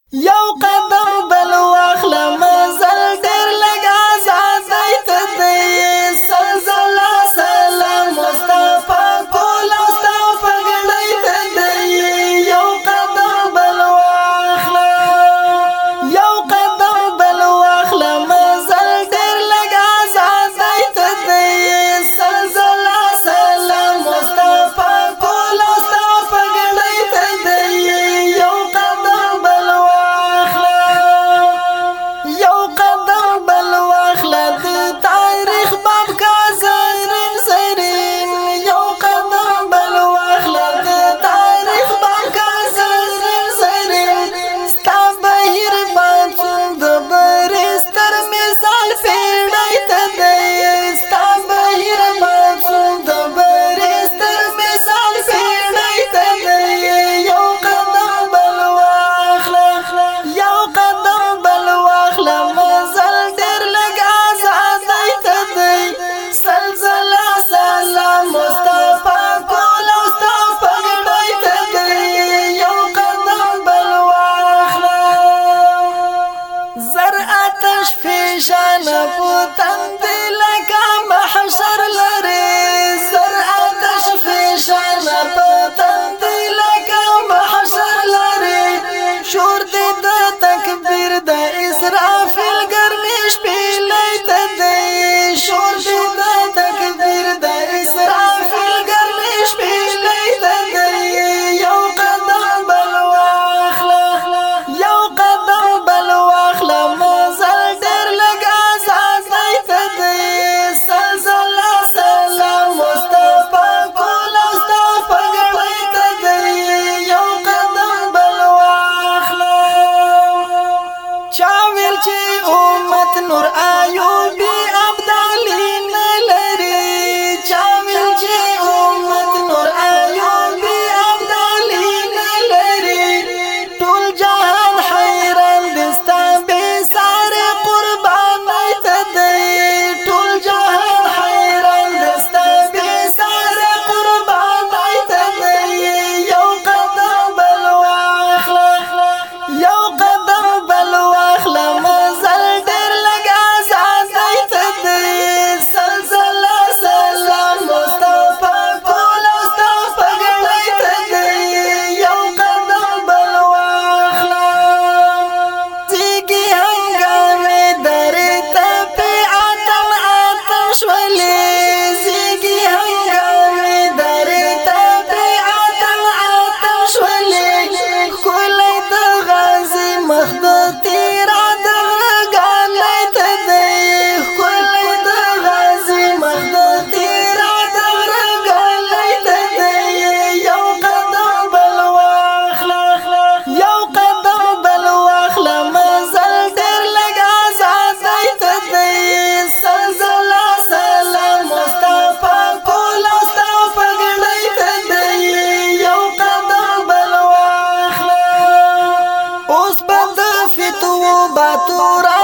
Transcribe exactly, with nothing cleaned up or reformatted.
یو قدم بل واخله مزل ډېر لږ ازادۍ ته دی سلسله سلام مصطفی کول او ستا پګړۍ ته دی یو قدم بل واخله یو قدم بل واخله مزل ډېر لږ ازادۍ ته دی سلسله سلام مصطفی کول او ستا پګړۍ ته دی یو قدم بل یو قدم بل واخله د تاریخ باب کا زرین زرین یو قدم بل واخله د تاریخ باب کا زرین زرین ستا بهیر باڅون د برستر مثال پیړۍ ته دی ستا بهیر باڅون د برستر مثال پیړۍ ته دی یو قدم بل واخله یو قدم بل واخله مزل ډېر لږ ازادۍ ته دی سلسله سلام مصطفی کول او ستا پګړۍ ته دی یو قدم بل واخله زر آتش فشانه په تندي لکه محشر لري زر آتش فشانه په تندي لکه محشر لري شور دې د تکبیر د اسرافیل ګرمې شپېلۍ ته دی شور دې د تکبیر د اسرافیل ګرمې شپېلۍ ته دی یو قدم بل واخله یو قدم بل واخله مزل ډېر لږ ازادۍ ته دی سلسله سلام مصطفی کول او ستا پګړۍ ته دی یو قدم بل واخله چا ویل چې امت نور ایوبي ابدالي نه لري چا ویل چې امت نور ایوبي ابدالي نه لري ټول جهان حیران دي ستا بېسارې قربانۍ ته دی ټول جهان حیران دي ستا بېسارې قربانۍ ته دی یو قدم بل واخله یو قدم بل واخله مزل ډېر لږ ازادۍ ته دی سلسله سلام مصطفی کول او ستا پګړۍ ته دی یو قدم بل واخله زیږي هنګامې درې تپې اتم اتم شولې زیږي هنګامې درې تپې اتم اتم شولې ښکلی د غازي مخ د تیرا د غرګالۍ ته دی ښکلی د غازي مخ د تیرا د غرګالۍ ته دی یو قدم بل واخله یو قدم بل واخله مزل ډېر لږ ازادۍ ته دی سلسله سلام مصطفی کول او ستا پګړۍ ته دی یو قدم بل واخله اوس به د فتوو باتورا